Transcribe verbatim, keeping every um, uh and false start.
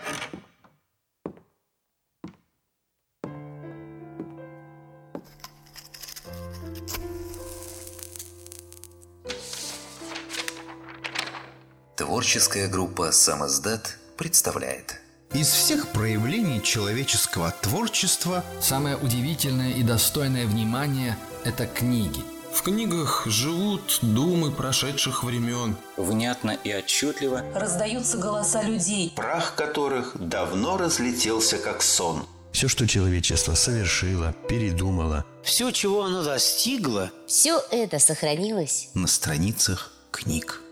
Творческая группа «Самиздат» представляет. Из всех проявлений человеческого творчества самое удивительное и достойное внимания – это книги. В книгах живут думы прошедших времен. Внятно и отчетливо раздаются голоса людей, прах которых давно разлетелся как сон. Все, что человечество совершило, передумало, все, чего оно достигло, все это сохранилось на страницах книг.